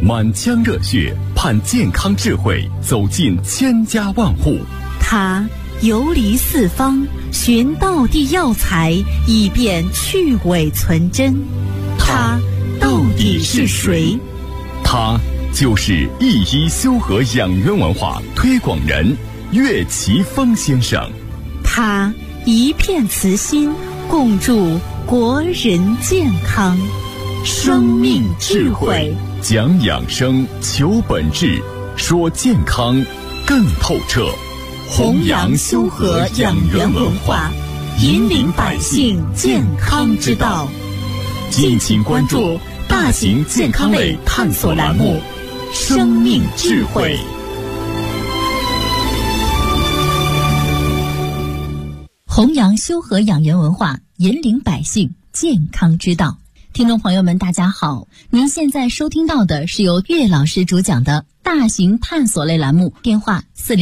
满腔热血盼健康智慧走进千家万户。 他游离四方，寻道地药材，以便去伪存真。他到底是谁？ 他就是一一修和养元文化推广人岳奇峰先生。 他一片慈心，共筑国人健康。生命智慧， 讲养生，求本质，说健康更透彻。 弘扬修和养元文化，引领百姓健康之道。敬请关注大型健康类探索栏目《生命智慧》。 弘扬修和养元文化，引领百姓健康之道。听众朋友们，大家好，您现在收听到的是由岳老师主讲的大型探索类栏目，电话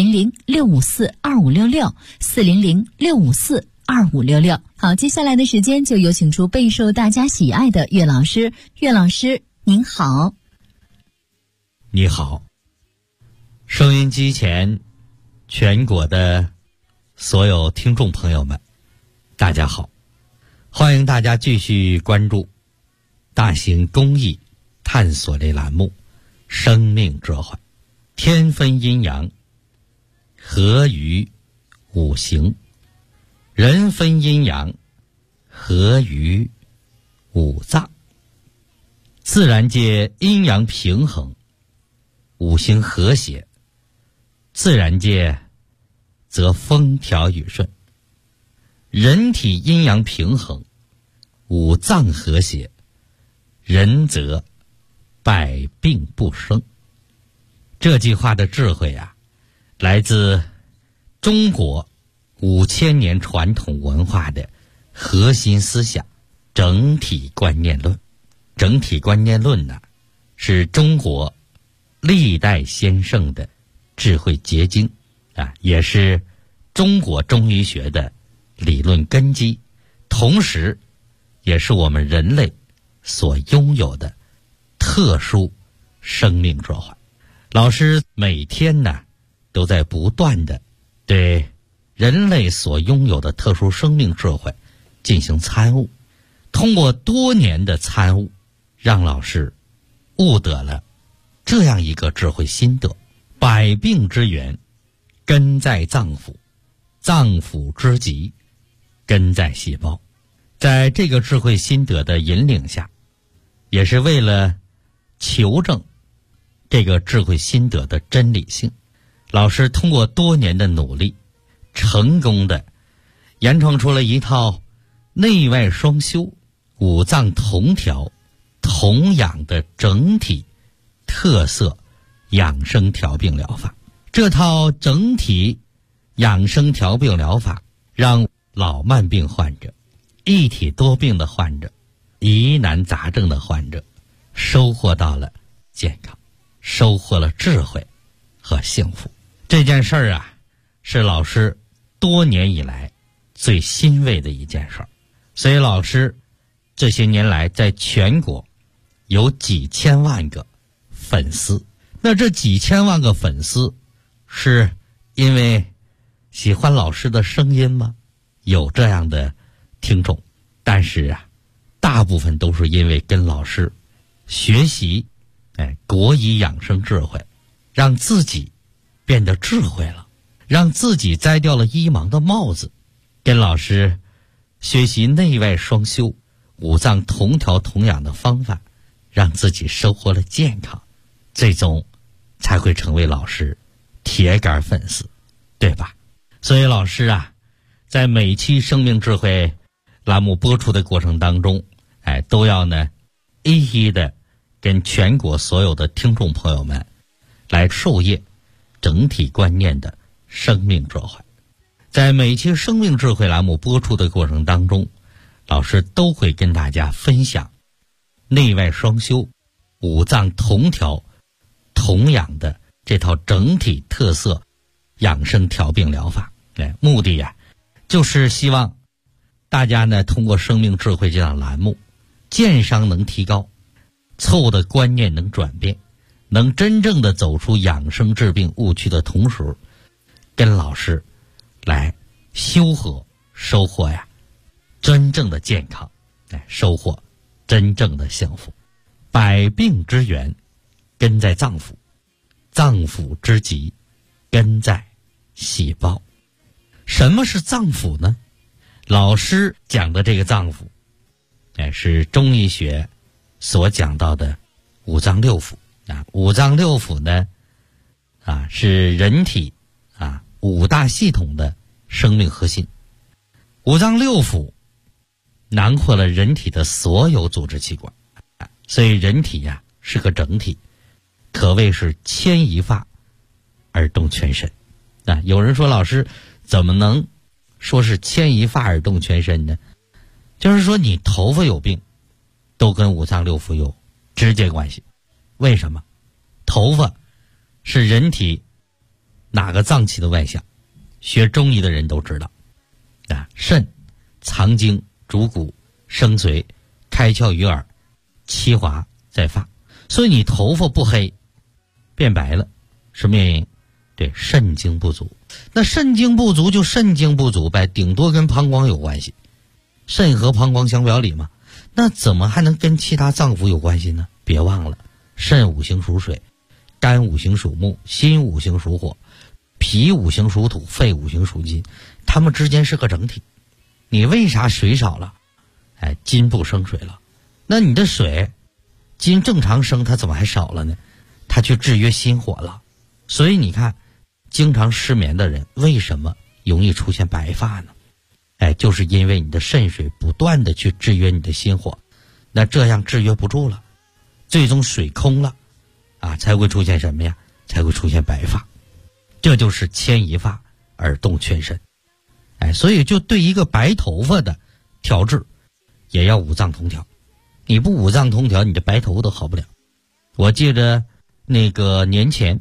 400-654-2566，400-654-2566。好，接下来的时间就有请出备受大家喜爱的岳老师。岳老师您好。 你好，收音机前全国的所有听众朋友们，大家好，欢迎大家继续关注大型公益探索类栏目《生命智慧》。天分阴阳，合于五行；人分阴阳，合于五脏。自然界阴阳平衡，五行和谐，自然界则风调雨顺；人体阴阳平衡，五脏和谐，人则百病不生。这句话的智慧啊，来自中国5000年传统文化的核心思想整体观念论。整体观念论呢，是中国历代先圣的智慧结晶啊，也是中国中医学的理论根基，同时也是我们人类所拥有的特殊生命智慧。老师每天呢，都在不断的对人类所拥有的特殊生命智慧进行参悟，通过多年的参悟，让老师悟得了这样一个智慧心得：百病之源根在脏腑，脏腑之疾根在细胞。在这个智慧心得的引领下，也是为了求证这个智慧心得的真理性，老师通过多年的努力，成功的研创出了一套内外双修、五脏同调、同养的整体特色养生调病疗法。这套整体养生调病疗法让老慢病患者、一体多病的患者、疑难杂症的患者收获到了健康，收获了智慧和幸福。这件事儿啊，是老师多年以来最欣慰的一件事儿。所以老师这些年来在全国有几千万个粉丝。那这几千万个粉丝是因为喜欢老师的声音吗？有这样的听众，但是啊，大部分都是因为跟老师学习国医养生智慧，让自己变得智慧了，让自己摘掉了医盲的帽子，跟老师学习内外双修、五脏同调同养的方法，让自己收获了健康，最终才会成为老师铁杆粉丝，对吧？所以老师啊，在每期生命智慧栏目播出的过程当中，都要呢一一的跟全国所有的听众朋友们来授业整体观念的生命智慧。在每期生命智慧栏目播出的过程当中，老师都会跟大家分享内外双修、五脏同调同养的这套整体特色养生调病疗法。目的呀，就是希望大家呢通过生命智慧这档栏目，健商能提高，错误的观念能转变， 能真正的走出养生治病误区的同时，跟老师来修和，收获呀真正的健康，收获真正的幸福。百病之源根在脏腑，脏腑之极根在细胞。什么是脏腑呢？老师讲的这个脏腑，是中医学所讲到的五脏六腑。五脏六腑呢，是人体五大系统的生命核心。五脏六腑囊括了人体的所有组织器官，所以人体是个整体，可谓是牵一发而动全身。有人说，老师怎么能说是牵一发而动全身呢？就是说你头发有病都跟五脏六腑有直接关系。为什么？头发是人体哪个脏器的外象？学中医的人都知道，肾藏精主骨生髓开窍于耳七华在发。所以你头发不黑变白了，什么原因？对，肾精不足。那肾精不足就肾精不足呗，顶多跟膀胱有关系，肾和膀胱相表里嘛，那怎么还能跟其他脏腑有关系呢？别忘了，肾五行属水，肝五行属木，心五行属火，脾五行属土，肺五行属金，它们之间是个整体。你为啥水少了？金不生水了。那你的水金正常生，它怎么还少了呢？它去制约心火了。所以你看，经常失眠的人为什么容易出现白发呢？就是因为你的肾水不断的去制约你的心火，那这样制约不住了，最终水空了才会出现什么呀？才会出现白发。这就是牵一发而动全身。所以就对一个白头发的调治也要五脏同调，你不五脏同调，你的白头发都好不了。我记得那个年前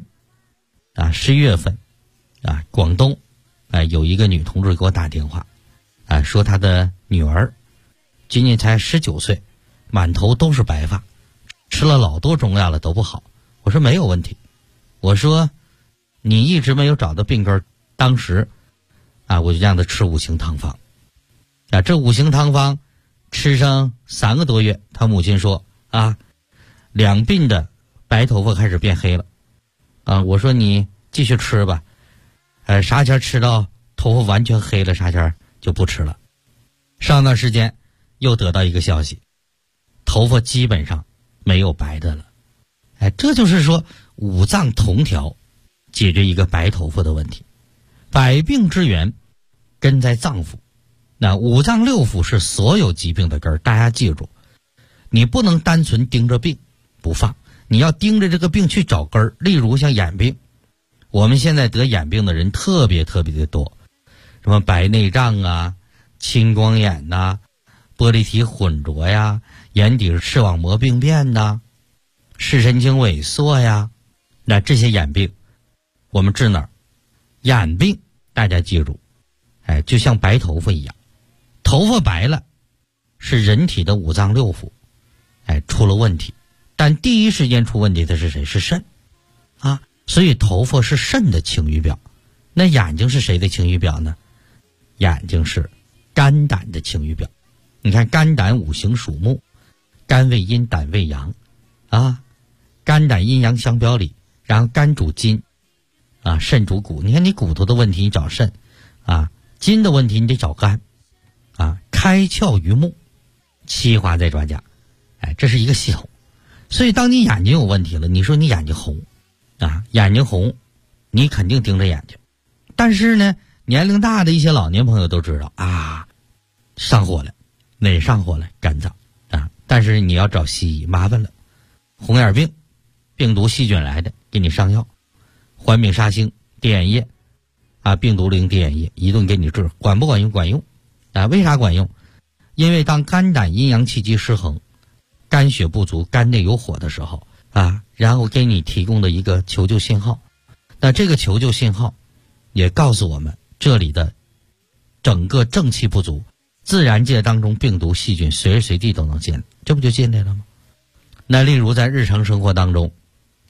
11月份广东有一个女同志给我打电话说她的女儿今年才19岁，满头都是白发，吃了老多中药了都不好。我说没有问题，我说你一直没有找到病根，当时我就让她吃五行汤方这五行汤方吃上3个多月，她母亲说两鬓的白头发开始变黑了我说你继续吃吧啥前吃到头发完全黑了，啥前就不吃了。上段时间又得到一个消息，头发基本上没有白的了。这就是说五脏同调解决一个白头发的问题。百病之源根在脏腑，那五脏六腑是所有疾病的根儿。大家记住，你不能单纯盯着病不放，你要盯着这个病去找根儿。例如像眼病，我们现在得眼病的人特别特别的多，什么白内障青光眼玻璃体混浊呀，眼底视网膜病变视神经萎缩呀。那这些眼病我们治哪儿？眼病大家记住就像白头发一样，头发白了是人体的五脏六腑出了问题，但第一时间出问题的是谁？是肾所以头发是肾的晴雨表。那眼睛是谁的晴雨表呢？眼睛是肝胆的晴雨表。你看肝胆五行属木，肝为阴，胆为阳肝胆阴阳相表里，然后肝主筋肾主骨。你看你骨头的问题你找肾筋的问题你得找肝开窍于目，七华在爪甲这是一个系统。所以当你眼睛有问题了，你说你眼睛红眼睛红你肯定盯着眼睛。但是呢，年龄大的一些老年朋友都知道上火了。哪上火了？肝脏但是你要找西医麻烦了。红眼病病毒细菌来的，给你上药，环丙沙星滴眼液病毒灵滴眼液一顿给你治，管不管用？管用为啥管用？因为当肝胆阴阳气机失衡，肝血不足，肝内有火的时候然后给你提供的一个求救信号。那这个求救信号也告诉我们，这里的整个正气不足，自然界当中病毒细菌随时随地都能进来，这不就进来了吗？那例如在日常生活当中，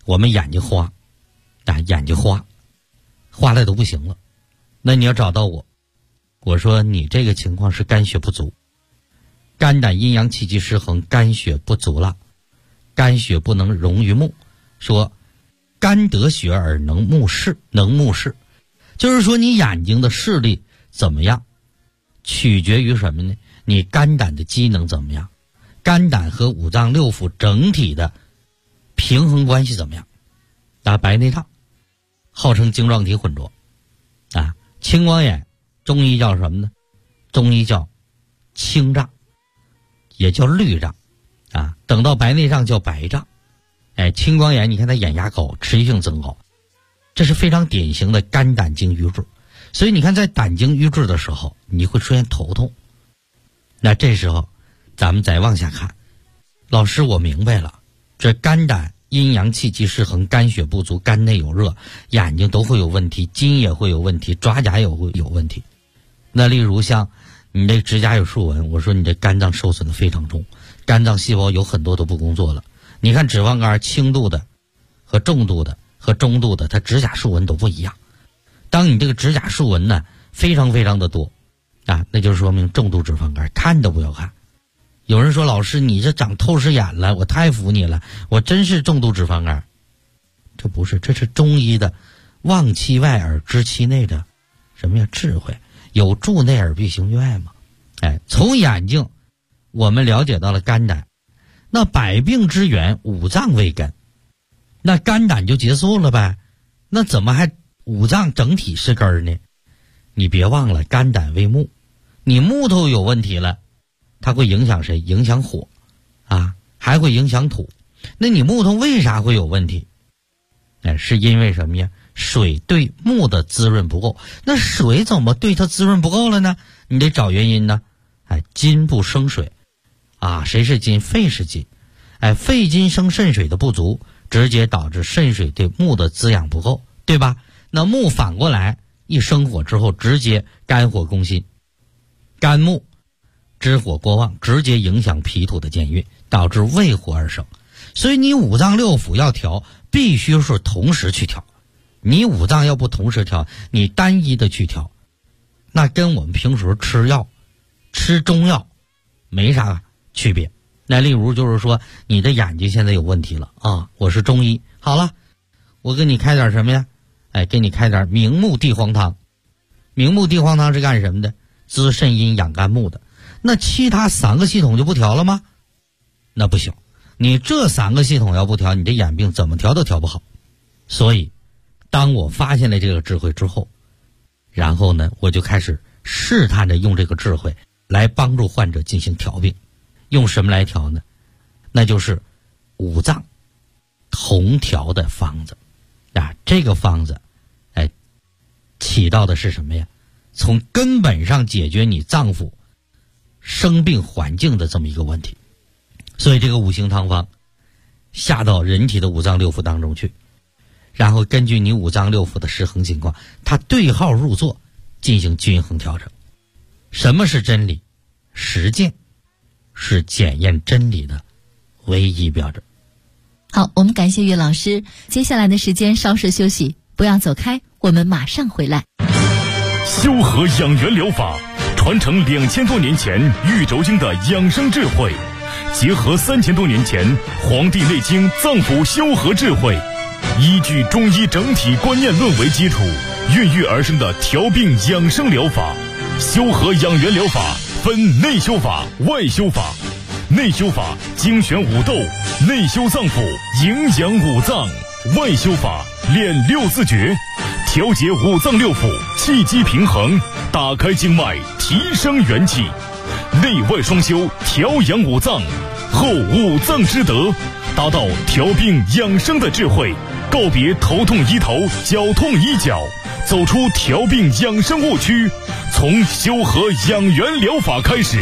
我们眼睛花，眼睛花的都不行了。那你要找到我，我说你这个情况是肝血不足，肝胆阴阳气机失衡，肝血不足了，肝血不能溶于目。说肝得血而能目视，就是说你眼睛的视力怎么样，取决于什么呢？你肝胆的机能怎么样，肝胆和五脏六腑整体的平衡关系怎么样？白内障号称晶状体混浊青光眼中医叫什么呢？中医叫青障，也叫绿障等到白内障叫白障。青光眼你看它眼压高，持续性增高，这是非常典型的肝胆经瘀滞。所以你看在胆经瘀滞的时候，你会出现头痛。那这时候咱们再往下看，老师我明白了，这肝胆阴阳气机失衡，肝血不足，肝内有热，眼睛都会有问题，筋也会有问题，爪甲也会有问题。那例如像你这指甲有竖纹，我说你这肝脏受损的非常重，肝脏细胞有很多都不工作了。你看脂肪肝轻度的和重度的和中度的，它指甲竖纹都不一样。当你这个指甲竖纹呢非常非常的多那就说明重度脂肪肝，看都不要看。有人说老师你这长透视眼了，我太服你了，我真是重度脂肪肝。这不是，这是中医的望其外而知其内的什么呀智慧，有助内而必行于外嘛。从眼睛我们了解到了肝胆，那百病之源五脏为根，那肝胆就结束了呗，那怎么还五脏整体是根呢？你别忘了肝胆为木，你木头有问题了，它会影响谁？影响火还会影响土。那你木头为啥会有问题？是因为什么呀？水对木的滋润不够。那水怎么对它滋润不够了呢？你得找原因呢。金不生水谁是金？肺是金。肺金生肾水的不足，直接导致肾水对木的滋养不够，对吧？那木反过来一生火之后，直接肝火攻心，肝木之火过旺，直接影响脾土的健运，导致胃火而生。所以你五脏六腑要调，必须是同时去调。你五脏要不同时调，你单一的去调，那跟我们平时吃药吃中药没啥区别。那例如就是说你的眼睛现在有问题了我是中医，好了，我给你开点什么呀？给你开点明目地黄汤。明目地黄汤是干什么的？滋肾阴养肝木的。那其他3个系统就不调了吗？那不行，你这3个系统要不调，你这眼病怎么调都调不好。所以当我发现了这个智慧之后，然后呢我就开始试探着用这个智慧来帮助患者进行调病。用什么来调呢？那就是五脏同调的方子这个方子起到的是什么呀？从根本上解决你脏腑生病环境的这么一个问题。所以这个五行汤方下到人体的五脏六腑当中去，然后根据你五脏六腑的失衡情况，它对号入座进行均衡调整。什么是真理？实践是检验真理的唯一标准。 好，我们感谢岳老师。接下来的时间稍事休息，不要走开，我们马上回来。 修和养元疗法传承2000多年前玉轴经的养生智慧，结合3000多年前《黄帝内经》脏腑修和智慧，依据中医整体观念论为基础，孕育而生的调病养生疗法。修和养元疗法分内修法、外修法。内修法精选五斗，内修脏腑，营养五脏；外修法练6字诀，调节五脏六腑，气机平衡，打开经脉，提升元气。内外双修，调养五脏，后五脏之德，达到调病养生的智慧，告别头痛医头，脚痛医脚，走出调病养生误区，从修和养元疗法开始。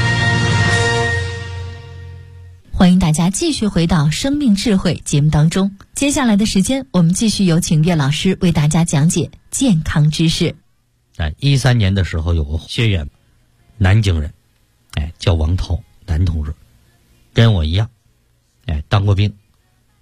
欢迎大家继续回到生命智慧节目当中。接下来的时间，我们继续有请岳老师为大家讲解健康知识。 13年的时候有个学员，南京人，叫王涛，男同志，跟我一样，当过兵，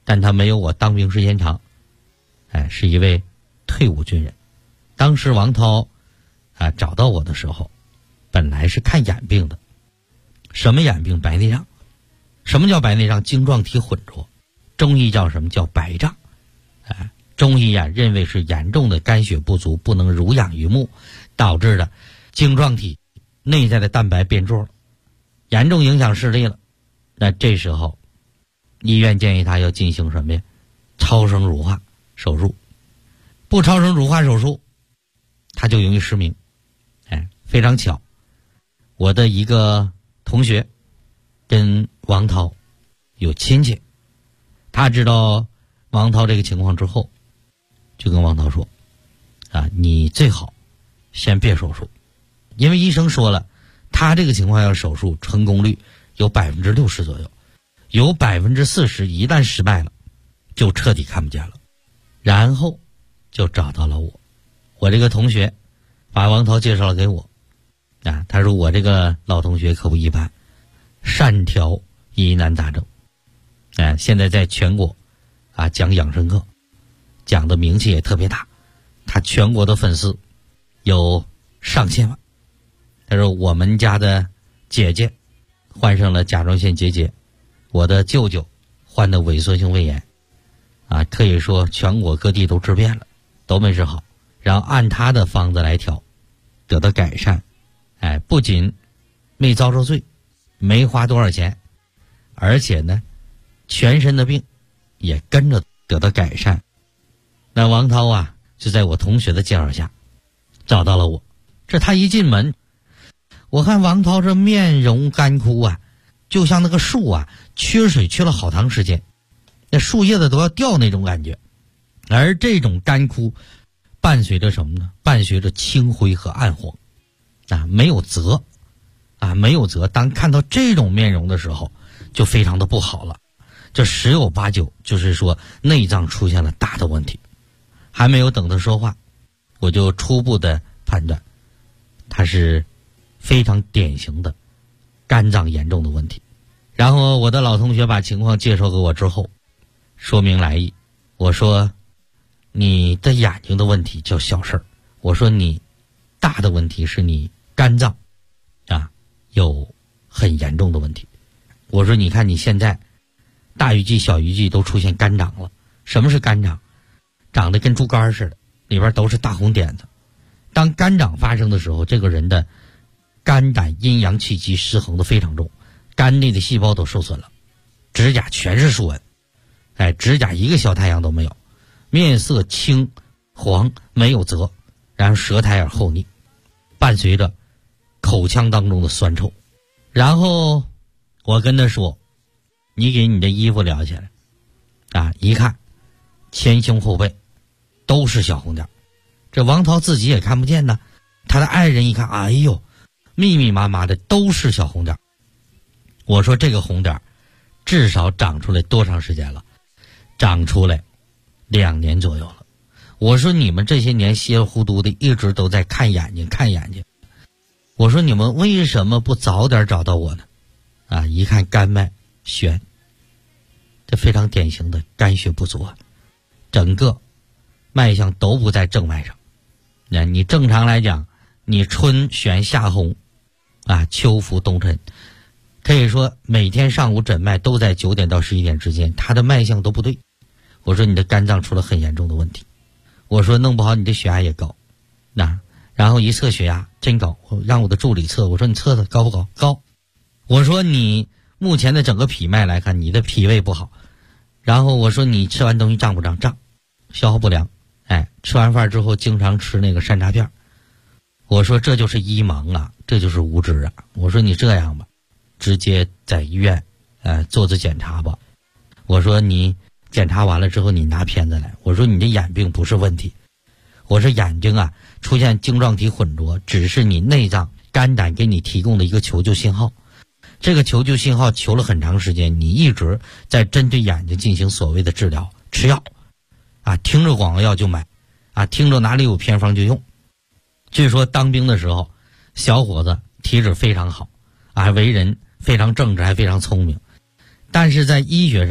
但他没有我当兵时间长，是一位退伍军人。当时王涛找到我的时候，本来是看眼病的。什么眼病？白内障。什么叫白内障？晶状体混浊，中医叫什么？叫白障。中医认为是严重的肝血不足，不能濡养于目，导致的晶状体内在的蛋白变弱了，严重影响视力了。那这时候医院建议他要进行什么呀？超声乳化手术。不超声乳化手术他就容易失明。非常巧，我的一个同学跟王涛有亲戚，他知道王涛这个情况之后，就跟王涛说你最好先别手术，因为医生说了，他这个情况要手术成功率有60%左右，有40%一旦失败了就彻底看不见了。然后就找到了我这个同学把王涛介绍了给我。他说我这个老同学可不一般，善调疑难杂症。现在在全国讲养生课，讲的名气也特别大，他全国的粉丝有上千万。他说我们家的姐姐患上了甲状腺结节，我的舅舅患的萎缩性胃炎，可以说全国各地都治遍了，都没治好，然后按他的方子来调，得到改善。不仅没遭受罪，没花多少钱，而且呢全身的病也跟着得到改善。那王涛就在我同学的介绍下找到了我。这他一进门，我看王涛这面容干枯就像那个树缺水缺了好长时间，那树叶子都要掉那种感觉。而这种干枯伴随着什么呢？伴随着青灰和暗黄，没有泽没有泽。当看到这种面容的时候就非常的不好了，这十有八九就是说内脏出现了大的问题。还没有等他说话，我就初步的判断他是非常典型的肝脏严重的问题。然后我的老同学把情况介绍给我之后，说明来意。我说你的眼睛的问题叫小事儿，我说你大的问题是你肝脏有很严重的问题。我说你看你现在大鱼际小鱼际都出现肝长了。什么是肝长？长得跟猪肝似的，里边都是大红点子。当肝长发生的时候，这个人的肝胆阴阳气机失衡的非常重，肝内的细胞都受损了，指甲全是竖纹，指甲一个小太阳都没有，面色青黄没有泽，然后舌苔而厚腻，伴随着口腔当中的酸臭。然后我跟他说，你给你的衣服撩起来一看前胸后背都是小红点。这王涛自己也看不见呢，他的爱人一看，哎呦，密密麻麻的都是小红点。我说这个红点至少长出来多长时间了？长出来2年左右了。我说你们这些年稀里糊涂的一直都在看眼睛看眼睛，我说你们为什么不早点找到我呢？一看肝脉悬，这非常典型的肝血不足整个脉象都不在正脉上。你正常来讲，你春悬夏红秋浮冬沉，可以说每天上午诊脉都在9点到11点之间，他的脉象都不对。我说你的肝脏出了很严重的问题，我说弄不好你的血压也高。然后一测血压真高，我让我的助理测，我说你测测高不高？高。我说你目前的整个脾脉来看，你的脾胃不好。然后我说你吃完东西胀不胀？胀。消化不良，吃完饭之后经常吃那个山楂片。我说这就是医盲这就是无知我说你这样吧，直接在医院做次检查吧。我说你检查完了之后你拿片子来。我说你的眼病不是问题，我说眼睛出现晶状体混浊，只是你内脏肝胆给你提供的一个求救信号。这个求救信号求了很长时间，你一直在针对眼睛进行所谓的治疗，吃药听着广告药就买听着哪里有偏方就用。据说当兵的时候，小伙子体质非常好为人非常正直还非常聪明，但是在医学上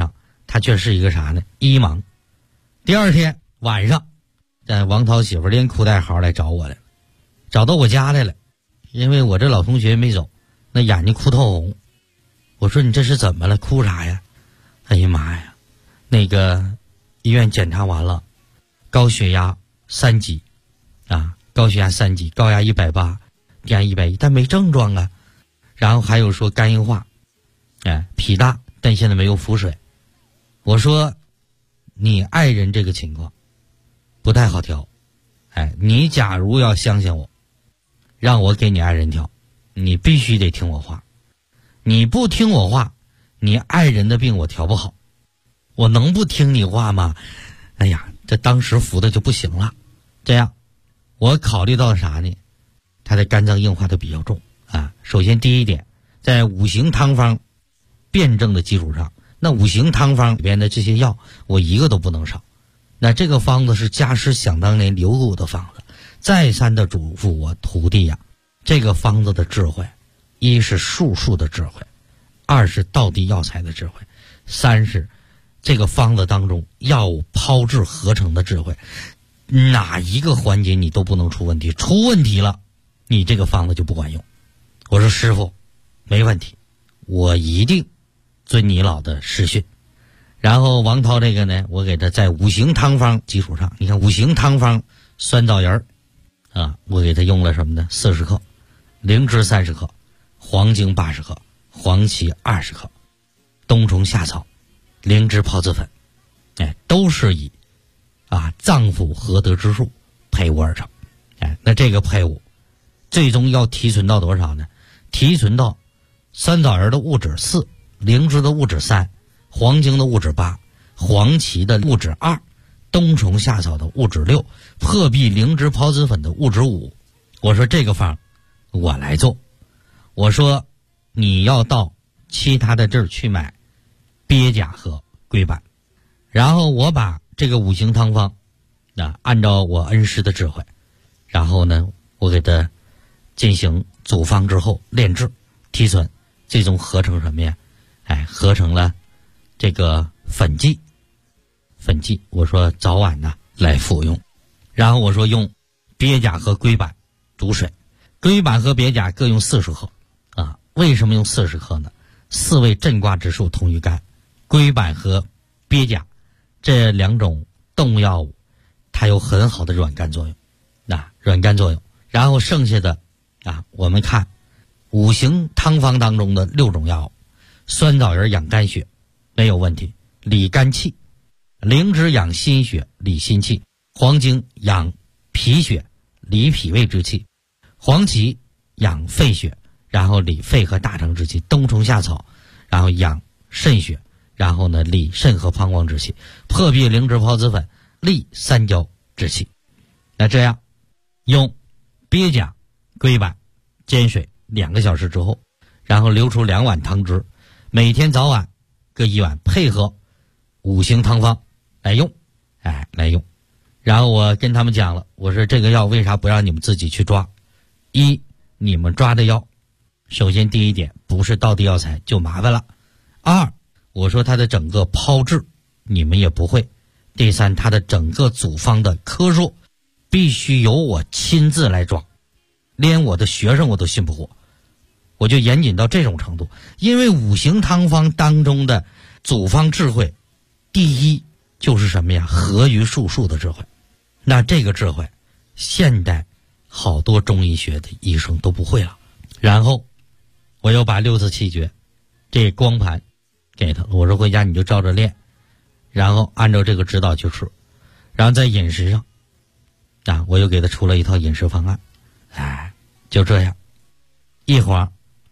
他却是一个啥呢？一盲。第二天晚上，王涛媳妇连哭带嚎来找我来了，找到我家来了，因为我这老同学没走，那眼睛哭透红。我说你这是怎么了？哭啥呀？哎呀妈呀，那个医院检查完了，高血压3级啊，高血压3级，高压180，低压110，但没症状啊。然后还有说肝硬化，脾大，但现在没有腹水。我说你爱人这个情况不太好调，你假如要相信我，让我给你爱人调，你必须得听我话。你不听我话，你爱人的病我调不好。我能不听你话吗？哎呀，这当时服的就不行了。这样，我考虑到啥呢？他的肝脏硬化都比较重啊。首先第一点，在五行汤方辩证的基础上，那五行汤方里边的这些药，我一个都不能少。那这个方子是家师想当年留给我的方子，再三的嘱咐我徒弟呀，这个方子的智慧，一是术数的智慧，二是道地药材的智慧，三是这个方子当中药物炮制合成的智慧，哪一个环节你都不能出问题，出问题了，你这个方子就不管用。我说师傅，没问题，我一定遵你老的师训。然后王涛这个呢，我给他在五行汤方基础上，你看五行汤方酸枣仁啊，我给他用了什么呢？40克，灵芝30克，黄精80克，黄芪20克，冬虫夏草，灵芝孢子粉，都是以脏腑合德之术配伍而成。那这个配伍最终要提纯到多少呢？提纯到酸枣仁的物质4，灵芝的物质3，黄精的物质8，黄芪的物质2，冬虫夏草的物质6，破壁灵芝孢子粉的物质5。我说这个方我来做，我说你要到其他的地儿去买鳖甲和龟板，然后我把这个五行汤方按照我恩师的智慧，然后呢我给他进行组方之后炼制提纯，最终合成什么呀？合成了这个粉剂。我说早晚来服用。然后我说用鳖甲和龟板煮水，龟板和鳖甲各用40克为什么用40克呢？4味镇挂之术同于肝，龟板和鳖甲这2种动物药物，它有很好的软肝作用，软肝作用。然后剩下的我们看五行汤方当中的6种药物，酸枣仁养肝血没有问题，理肝气；灵芝养心血，理心气；黄精养脾血，理脾胃之气；黄芪养肺血，然后理肺和大肠之气；冬虫夏草然后养肾血，然后呢理肾和膀胱之气；破壁灵芝孢子粉利三焦之气。那这样用鳖甲龟板煎水2个小时之后，然后留出2碗汤汁，每天早晚各1碗，配合五行汤方来用。然后我跟他们讲了，我说这个药为啥不让你们自己去抓？一，你们抓的药首先第一点不是道地药材就麻烦了；二，我说它的整个炮制你们也不会；第三，它的整个组方的科数必须由我亲自来抓，连我的学生我都信不过。我就严谨到这种程度，因为五行汤方当中的组方智慧，第一就是什么呀？合于术数的智慧。那这个智慧现代好多中医学的医生都不会了。然后我又把6字气诀这光盘给他，我说回家你就照着练，然后按照这个指导去吃。然后在饮食上我又给他出了一套饮食方案。就这样一晃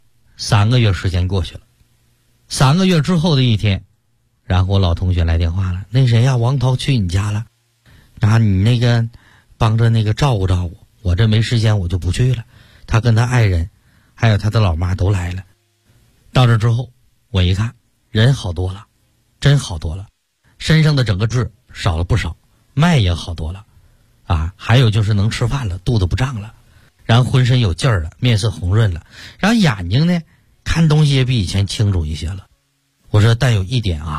3个月时间过去了。3个月之后的一天，然后我老同学来电话了，那谁呀，王涛去你家了，你那个帮着那个照顾照顾我，这没时间我就不去了。他跟他爱人还有他的老妈都来了。到这之后我一看人好多了，真好多了，身上的整个痣少了不少，脉也好多了还有就是能吃饭了，肚子不胀了，然后浑身有劲儿了，面色红润了，然后眼睛呢看东西也比以前清楚一些了。我说但有一点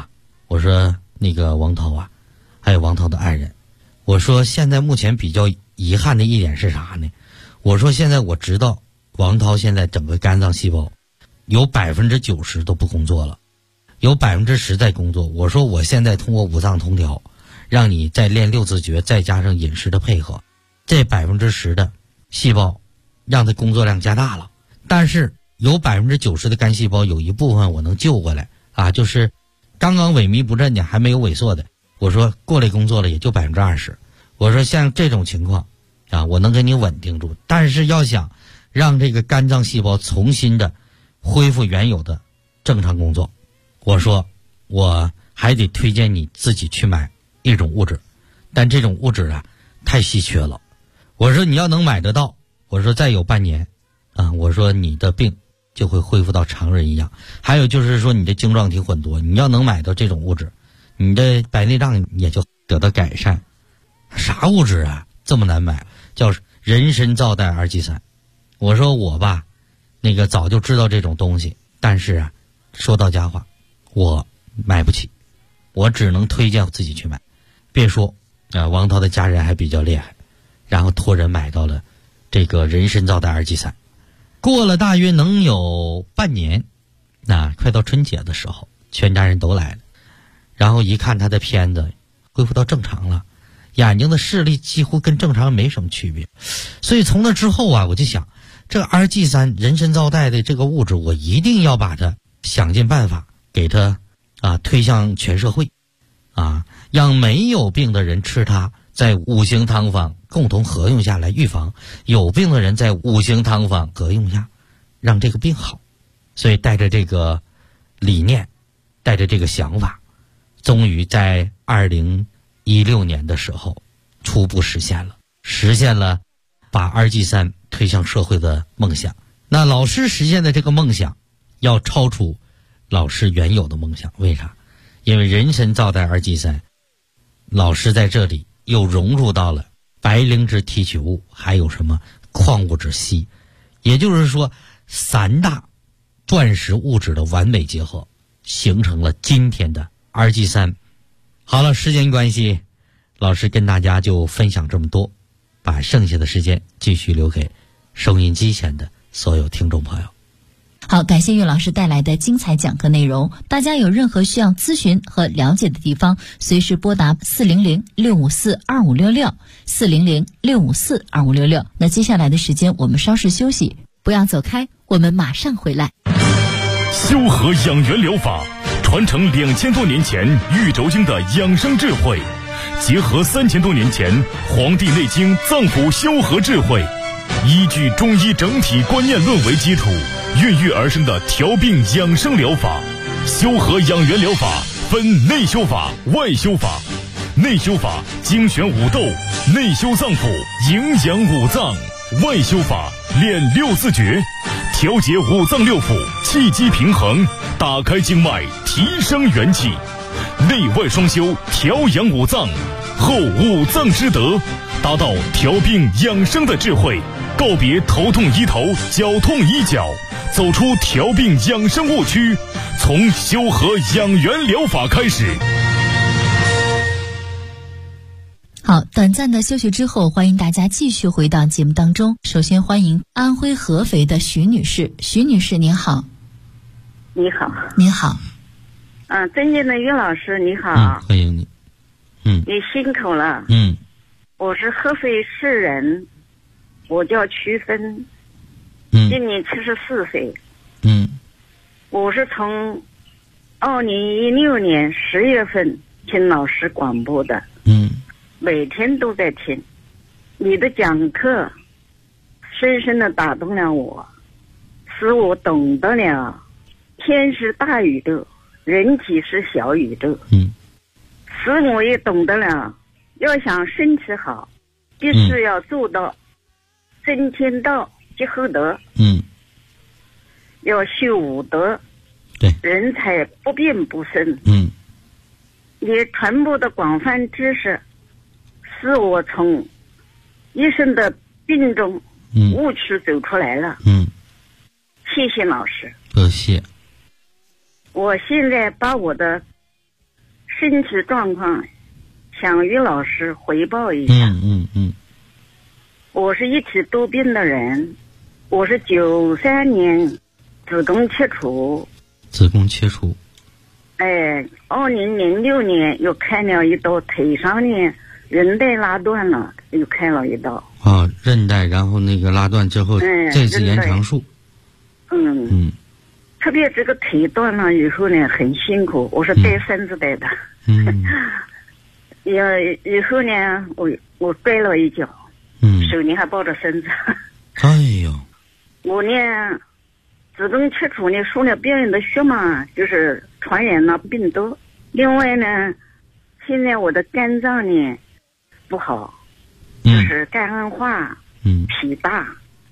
我说那个王涛啊，还有王涛的爱人，我说现在目前比较遗憾的一点是啥呢？我说现在我知道王涛现在整个肝脏细胞有90%都不工作了，有10%在工作。我说我现在通过五脏通调，让你再练六字诀，再加上饮食的配合，这10%的细胞让它工作量加大了。但是有90%的肝细胞有一部分我能救过来啊，就是刚刚萎靡不振的，还没有萎缩的，我说过来工作了也就20%。我说像这种情况啊，我能给你稳定住。但是要想让这个肝脏细胞重新的恢复原有的正常工作，我说我还得推荐你自己去买一种物质，但这种物质啊太稀缺了。我说你要能买得到，我说再有半年啊，我说你的病就会恢复到常人一样。还有就是说你的晶状体混浊，你要能买到这种物质，你的白内障也就得到改善。啥物质啊这么难买？叫人参皂苷二剂3。我说我吧那个早就知道这种东西，但是啊说到家话我买不起，我只能推荐我自己去买。别说王涛的家人还比较厉害，然后托人买到了这个人参皂苷二剂3。过了大约能有半年，快到春节的时候，全家人都来了，然后一看他的片子恢复到正常了，眼睛的视力几乎跟正常没什么区别。所以从那之后啊，我就想这二剂3人参皂苷的这个物质，我一定要把它想尽办法给它推向全社会让没有病的人吃它，在五行汤方共同合用下来预防，有病的人在五行汤方合用下让这个病好。所以带着这个理念，带着这个想法，终于在2016年的时候初步实现了把二剂3推向社会的梦想。那老师实现的这个梦想要超出老师原有的梦想，为啥？因为人参皂苷二剂3，老师在这里又融入到了白灵芝提取物，还有什么矿物质硒，也就是说3大钻石物质的完美结合，形成了今天的二剂3。好了，时间关系，老师跟大家就分享这么多，把剩下的时间继续留给收音机前的所有听众朋友。 好，感谢岳老师带来的精彩讲课内容。大家有任何需要咨询和了解的地方，随时拨打400-654-2566，400-654-2566。那接下来的时间我们稍事休息，不要走开，我们马上回来。 修和养元疗法传承2000多年前玉轴经的养生智慧，结合3000多年前《黄帝内经》脏腑修和智慧，依据中医整体观念论为基础，孕育而生的调病养生疗法。修和养元疗法分内修法、外修法。内修法精选五斗，内修脏腑，营养五脏；外修法练六字诀，调节五脏六腑，气机平衡，打开经脉，提升元气。内外双修，调养五脏，后五脏之德，达到调病养生的智慧，告别头痛医头，脚痛医脚，走出调病养生误区，从修和养元疗法开始。 好，短暂的休息之后，欢迎大家继续回到节目当中。首先欢迎安徽合肥的徐女士。徐女士您好。 你好。 您好。 尊敬的于老师你好。 欢迎你。 你辛苦了。我是合肥市人，我叫曲芬，今年74岁。我是从2016年10月份听老师广播的。每天都在听你的讲课，深深的打动了我，使我懂得了天是大宇宙，人体是小宇宙。使我也懂得了要想身体好，必须要做到真天道结厚德。要修五德， 对， 人才不变不生。你传播的广泛知识，使我从一生的病中误区走出来了。谢谢老师。 不谢。 我现在把我的身体状况向于老师汇报一下。我是一体多病的人，我是93年子宫切除。2006年又开了一刀，腿上呢韧带拉断了，又开了一刀。 韧带，然后那个拉断之后，再次延长术。 特别这个腿断了以后呢，很辛苦，我是带孙子带的。以后呢，我摔了一跤，手里还抱着孙子。 哎呦！ 我呢，子宫切除呢，输了别人的血嘛，就是传染了病毒。另外呢，现在我的肝脏呢不好，就是肝硬化，脾大。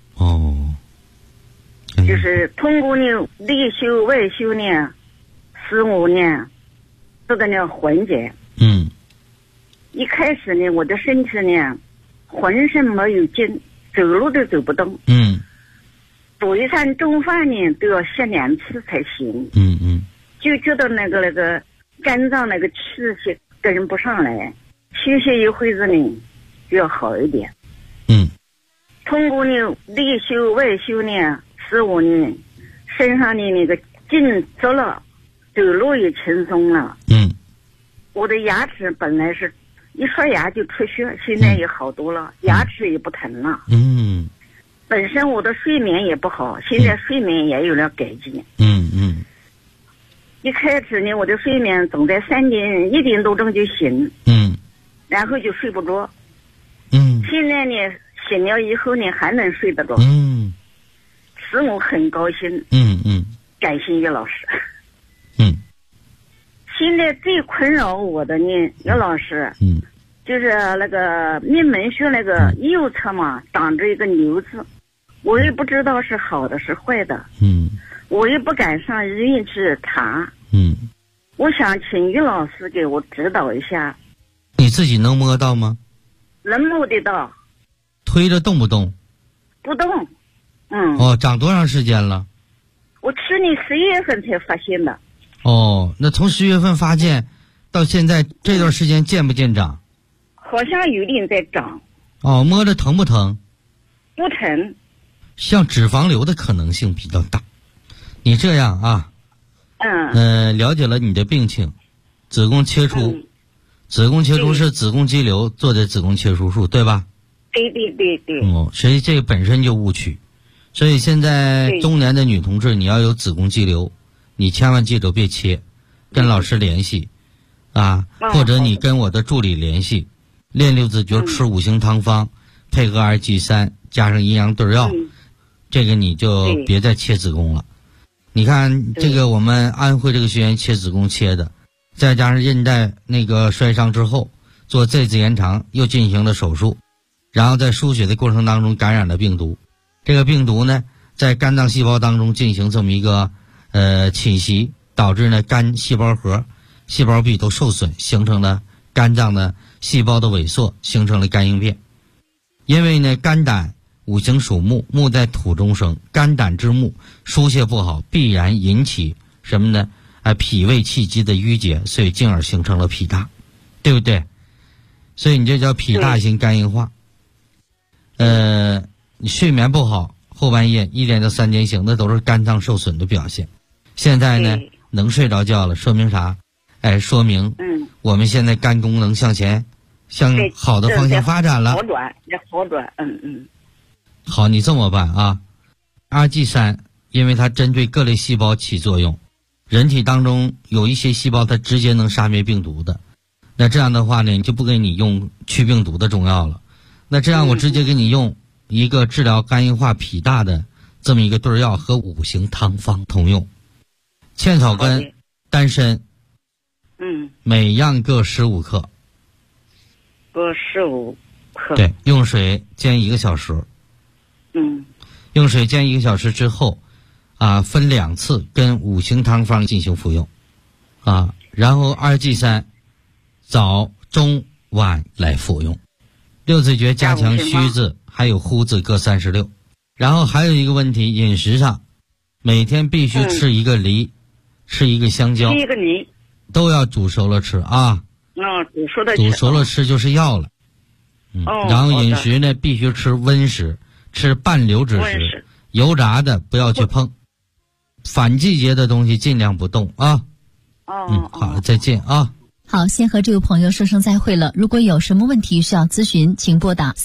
就是通过呢内修外修呢，使我呢这个呢缓解。一开始呢，我的身体呢浑身没有劲，走路都走不动。煮一餐中饭呢都要歇2次才行。就觉得那个肝脏那个气息跟不上来，休息一会子呢就要好一点。通过呢内修外修呢，使我呢身上的那个劲足了，走路也轻松了。我的牙齿本来是一刷牙就出血，现在也好多了，牙齿也不疼了。本身我的睡眠也不好，现在睡眠也有了改进。一开始呢，我的睡眠总在1点多钟就醒，然后就睡不着。现在呢，醒了以后呢，还能睡得着。使我很高兴。感谢于老师。现在最困扰我的呢，于老师，就是那个命门穴那个右侧嘛，长着一个瘤子，我也不知道是好的是坏的。我也不敢上医院去查。我想请于老师给我指导一下。 你自己能摸到吗？ 能摸得到。 推着动不动？ 不动。 长多长时间了？ 我去年11月份才发现的。 那从10月份发现到现在这段时间见不见长？ 好像有点在长。 摸着疼不疼？ 不疼。 像脂肪瘤的可能性比较大。你这样啊，了解了你的病情，子宫切除，子宫切除是子宫肌瘤做的子宫切除术，对吧？ 对。 所以这个本身就误区。所以现在中年的女同志，你要有子宫肌瘤，你千万记住别切，跟老师联系或者你跟我的助理联系，练6字诀，吃5行汤方，配合2G3加上阴阳对药，这个你就别再切子宫了。你看这个我们安徽这个学员切子宫切的，再加上韧带那个摔伤之后做Z字延长，又进行了手术，然后在输血的过程当中感染了病毒。这个病毒呢在肝脏细胞当中进行这么一个侵袭，导致呢肝细胞核、细胞壁都受损，形成了肝脏的细胞的萎缩，形成了肝硬变。因为呢肝胆五行属木，木在土中生，肝胆之木疏泄不好，必然引起什么呢？脾胃气机的淤结，所以进而形成了脾大，对不对？所以你这叫脾大型肝硬化。你睡眠不好，后半夜1点到3点醒，那都是肝脏受损的表现。现在呢能睡着觉了，说明啥？说明我们现在肝功能向前，向好的方向发展了。 好转。 好，你这么办RG3，因为它针对各类细胞起作用，人体当中有一些细胞它直接能杀灭病毒的，那这样的话呢，你就不给你用去病毒的中药了，那这样我直接给你用一个治疗肝硬化脾大的这么一个对药，和5行汤方同用，茜草根、丹参，每样各15克， 各15克。 对，用水煎1个小时。用水煎1个小时之后分2次跟5行汤方进行服用然后2G3早中晚来服用。6字诀加强虚字还有呼字各36。然后还有一个问题，饮食上每天必须吃1个梨，吃1个香蕉， 吃1个梨， 都要煮熟了吃啊。 煮熟的煮熟了吃就是药了。然后饮食呢必须吃温食，吃半流质食，油炸的不要去碰，反季节的东西尽量不动啊。好，再见啊。 好，先和这位朋友说声再会了。如果有什么问题需要咨询，请拨打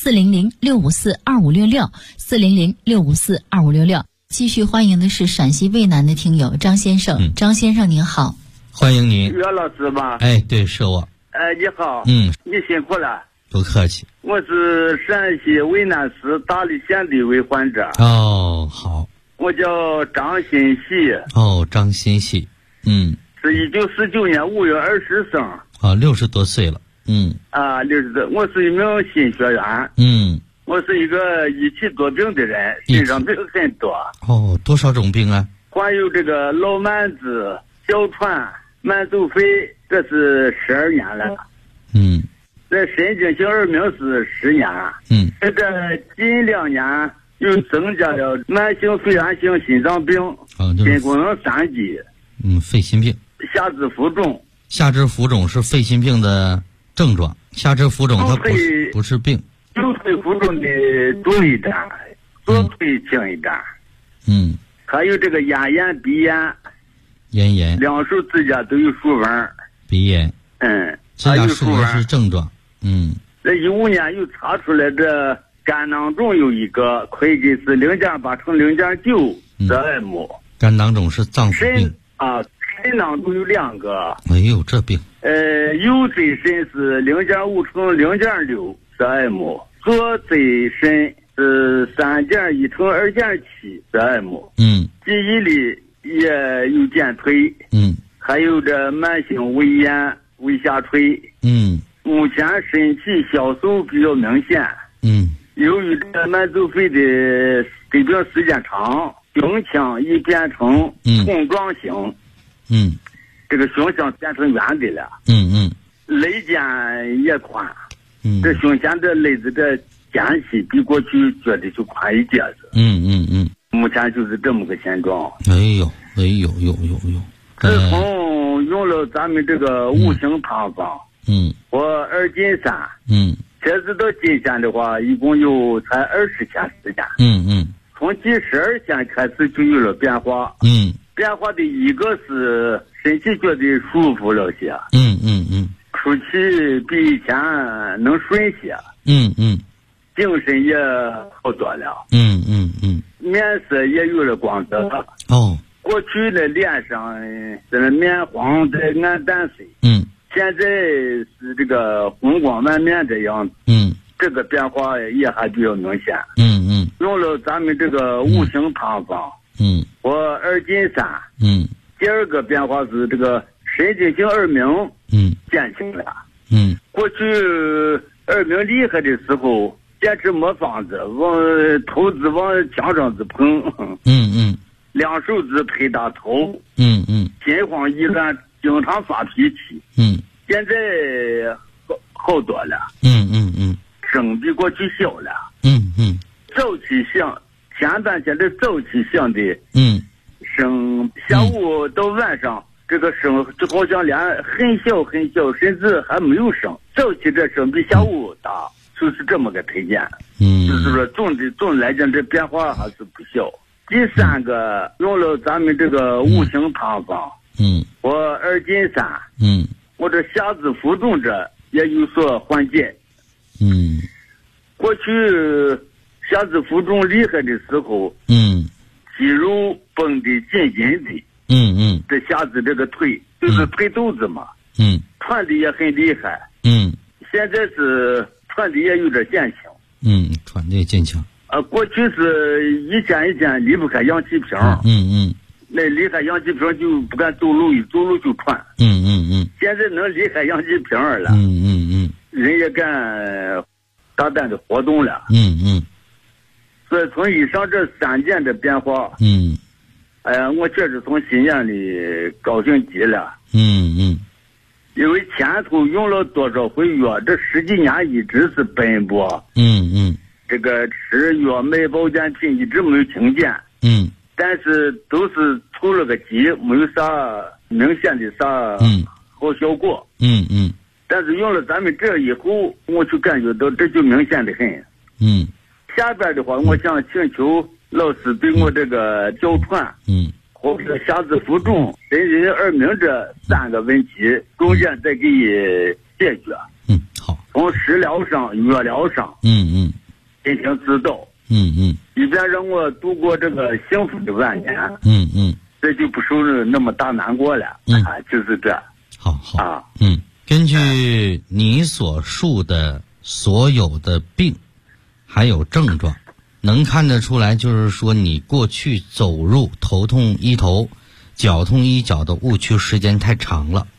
400-654-2566，400-654-2566。继续欢迎的是陕西渭南的听友张先生。张先生您好。 欢迎您。 岳老师吧？ 哎，对，是我。 你好。 你辛苦了。 不客气。 我是陕西渭南市大荔县的一位患者。 好。 我叫张新喜。 张新喜。 是1949年5月20生。 60多岁了。 60多。我是一名新学员。我是一个一体多病的人，身上病很多。 多少种病啊？ 患有这个老慢子、哮喘、慢走肺，这是12年了。这神经性耳鸣是10年。这个近2年又增加了慢性肺炎性心脏病、心功能3级。 肺心病。 下肢浮肿。 下肢浮肿是肺心病的症状，下肢浮肿它不是病。 右腿浮肿的重一点，左腿轻一点。还有这个咽炎、鼻炎。 咽炎。 两手指甲都有竖纹。 鼻炎。指甲竖纹是症状。 这15年又查出来这肝囊肿有一个，会计是0.8乘0.9cm。 肝囊肿是脏腑病。 肾囊肿有2个。 哎呦，这病。 右椎肾是0.5乘0.6cm， 左椎肾是3.1乘2.7cm。记忆力也有减退。还有这慢性胃炎、胃下垂。目前身体消瘦比较明显。由于这慢走肺的疾病时间长，胸腔已变成筒状型。这个胸腔变成圆的了。肋间也宽。这胸前的肋子的间隙比过去觉得就宽一截子。目前就是这么个现状。 哎呦。 自从用了咱们这个5行汤方，我2斤3。截止到今天的话，一共有才20天时间。从第12天开始就有了变化。变化的一个是身体觉得舒服了些。出气比以前能顺些。精神也好多了。面色也有了光泽。过去的脸上这面黄的暗淡色。现在是这个红光满面的样子。这个变化也还比较明显。用了咱们这个5行汤方。我2斤3。第二个变化是这个神经性耳鸣减轻了。过去耳鸣厉害的时候，坚持没方子，头子往墙上子碰。两手指拍打头。心慌意乱，经常发脾气。现在好多了。声比过去小了。早起响，前半天的早起响的。声下午到晚上，这个声就好像连很小很小，甚至还没有声。早起这声比下午大，就是这么个推荐。就是说总来讲，这变化还是不小。第3个用了咱们这个5行汤方。我2斤3。我这下肢浮肿这也有所缓解。过去下肢浮肿厉害的时候，肌肉绷得紧紧的。这下肢这个腿就是腿肚子嘛。喘的也很厉害。现在是喘的也有点减轻。 喘的也减轻。 过去是一天离不开氧气瓶。那离开氧气瓶就不敢走路，一走路就喘。现在能离开氧气瓶了。人也敢大胆的活动了。所以从以上这3件的变化，我确实从心眼里高兴极了。因为前头用了多少回药，这10几年一直是奔波。这个吃药买保健品一直没有停减。但是都是凑了个急，没有啥明显的啥好效果。 嗯嗯。 但是用了咱们这以后，我就感觉到这就明显的很。 嗯。 下边的话，我想请求老师对我这个哮喘，或者下肢浮肿、深人耳鸣这3个问题，重点再给解决。 好。 从食疗上、药疗上，进行指导。以便让我度过这个幸福的晚年。这就不受那么大难过了。就是这。 好啊。根据你所述的所有的病，还有症状，能看得出来，就是说你过去走入头痛医头、脚痛医脚的误区时间太长了。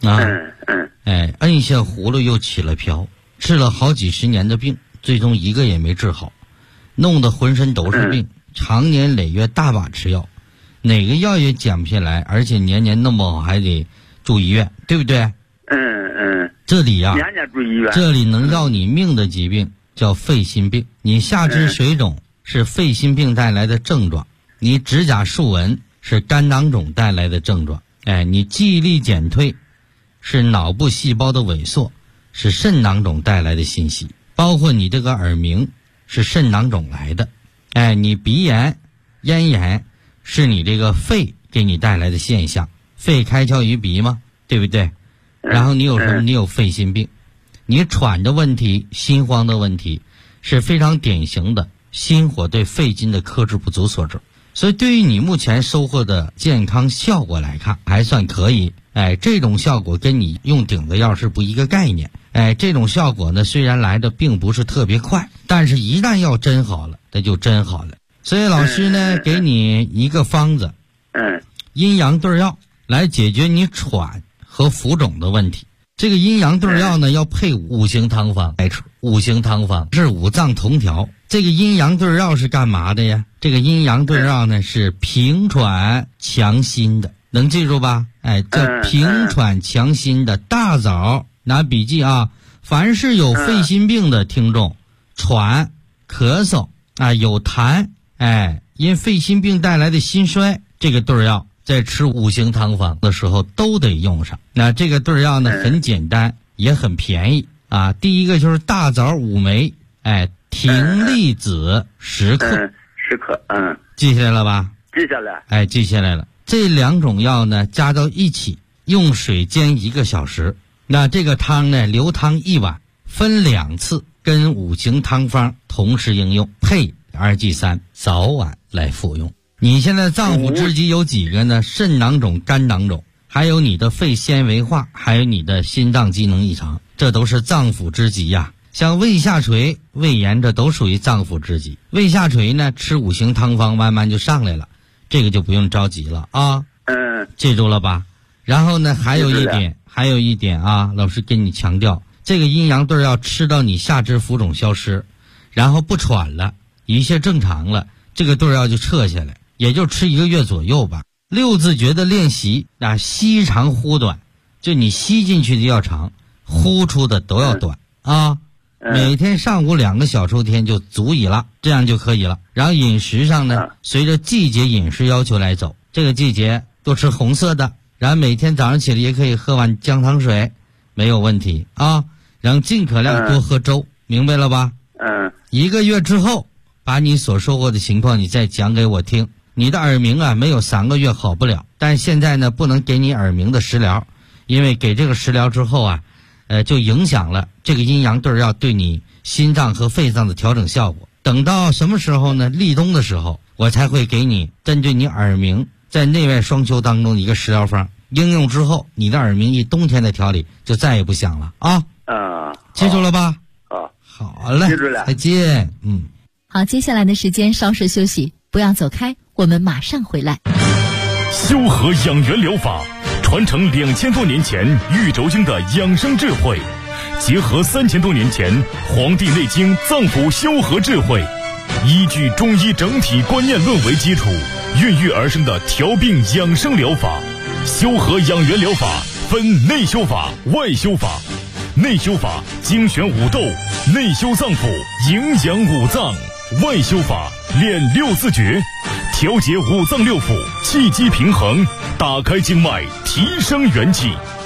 摁下葫芦又起了瓢，治了好几十年的病，最终一个也没治好，弄得浑身都是病，长年累月大把吃药，哪个药也减不下来，而且年年弄不好还得住医院，对不对？这里啊， 年年住医院。 这里能要你命的疾病叫肺心病，你下肢水肿是肺心病带来的症状，你指甲竖纹是肝囊肿带来的症状，你记忆力减退是脑部细胞的萎缩，是肾囊肿带来的信息，包括你这个耳鸣是肾囊肿来的，你鼻炎、咽炎是你这个肺给你带来的现象，肺开窍于鼻嘛，对不对？然后你有什么？你有肺心病，你喘的问题、心慌的问题是非常典型的心火对肺经的克制不足所致。所以对于你目前收获的健康效果来看，还算可以。这种效果跟你用顶的药是不一个概念。这种效果呢，虽然来的并不是特别快，但是一旦要真好了，那就真好了。所以老师呢，给你一个方子，阴阳对药来解决你喘和浮肿的问题。这个阴阳对药呢，要配5行汤方来吃。5行汤方是5脏同调。这个阴阳对药是干嘛的呀？这个阴阳对药呢，是平喘强心的，能记住吧？叫平喘强心的。大枣拿笔记啊，凡是有肺心病的听众，喘、咳嗽有痰，因肺心病带来的心衰，这个对药在吃5行汤方的时候都得用上。那这个对药呢，很简单，也很便宜啊。第一个就是大枣5枚，葶苈子10克 ，10克， 记下来了吧？ 记下来， 记下来了。这2种药呢，加到一起，用水煎1个小时。那这个汤呢，留汤1碗，分2次，跟5行汤方同时应用，配2G3，早晚来服用。你现在脏腑之疾有几个呢？肾囊肿、肝囊肿，还有你的肺纤维化，还有你的心脏机能异常，这都是脏腑之疾呀。像胃下垂、胃炎，这都属于脏腑之疾。胃下垂呢，吃5行汤方慢慢就上来了，这个就不用着急了啊。记住了吧？然后呢，还有一点啊，老师跟你强调，这个阴阳对药吃到你下肢浮肿消失，然后不喘了，一切正常了，这个对药就撤下来，也就吃1个月左右吧。6字诀的练习吸长呼短，就你吸进去的要长，呼出的都要短啊。每天上午2个小抽天就足以了，这样就可以了。然后饮食上呢，随着季节饮食要求来走，这个季节多吃红色的，然后每天早上起来也可以喝碗姜汤水，没有问题啊。然后尽可量多喝粥，明白了吧？1个月之后，把你所收获的情况你再讲给我听。你的耳鸣没有3个月好不了，但现在呢，不能给你耳鸣的食疗，因为给这个食疗之后就影响了这个阴阳对药对你心脏和肺脏的调整效果。等到什么时候呢？立冬的时候，我才会给你针对你耳鸣在内外双修当中的一个食疗方，应用之后，你的耳鸣一冬天的调理就再也不响了啊。记住了吧？好嘞， 记住了， 再见。 好，接下来的时间稍事休息，不要走开，我们马上回来。 修和养元疗法传承2000多年前玉轴经的养生智慧，结合3000多年前《黄帝内经》脏腑修和智慧，依据中医整体观念论为基础，孕育而生的调病养生疗法。修和养元疗法分内修法、外修法。内修法精选5斗，内修脏腑，营养5脏；外修法练6字诀，调节5脏6腑，气机平衡，打开经脉，提升元气。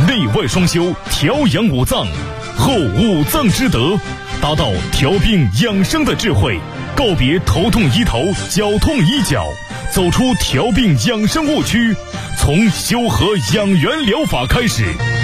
内外双修，调养五脏，后五脏之德，达到调病养生的智慧，告别头痛医头，脚痛医脚，走出调病养生误区，从修和养元疗法开始。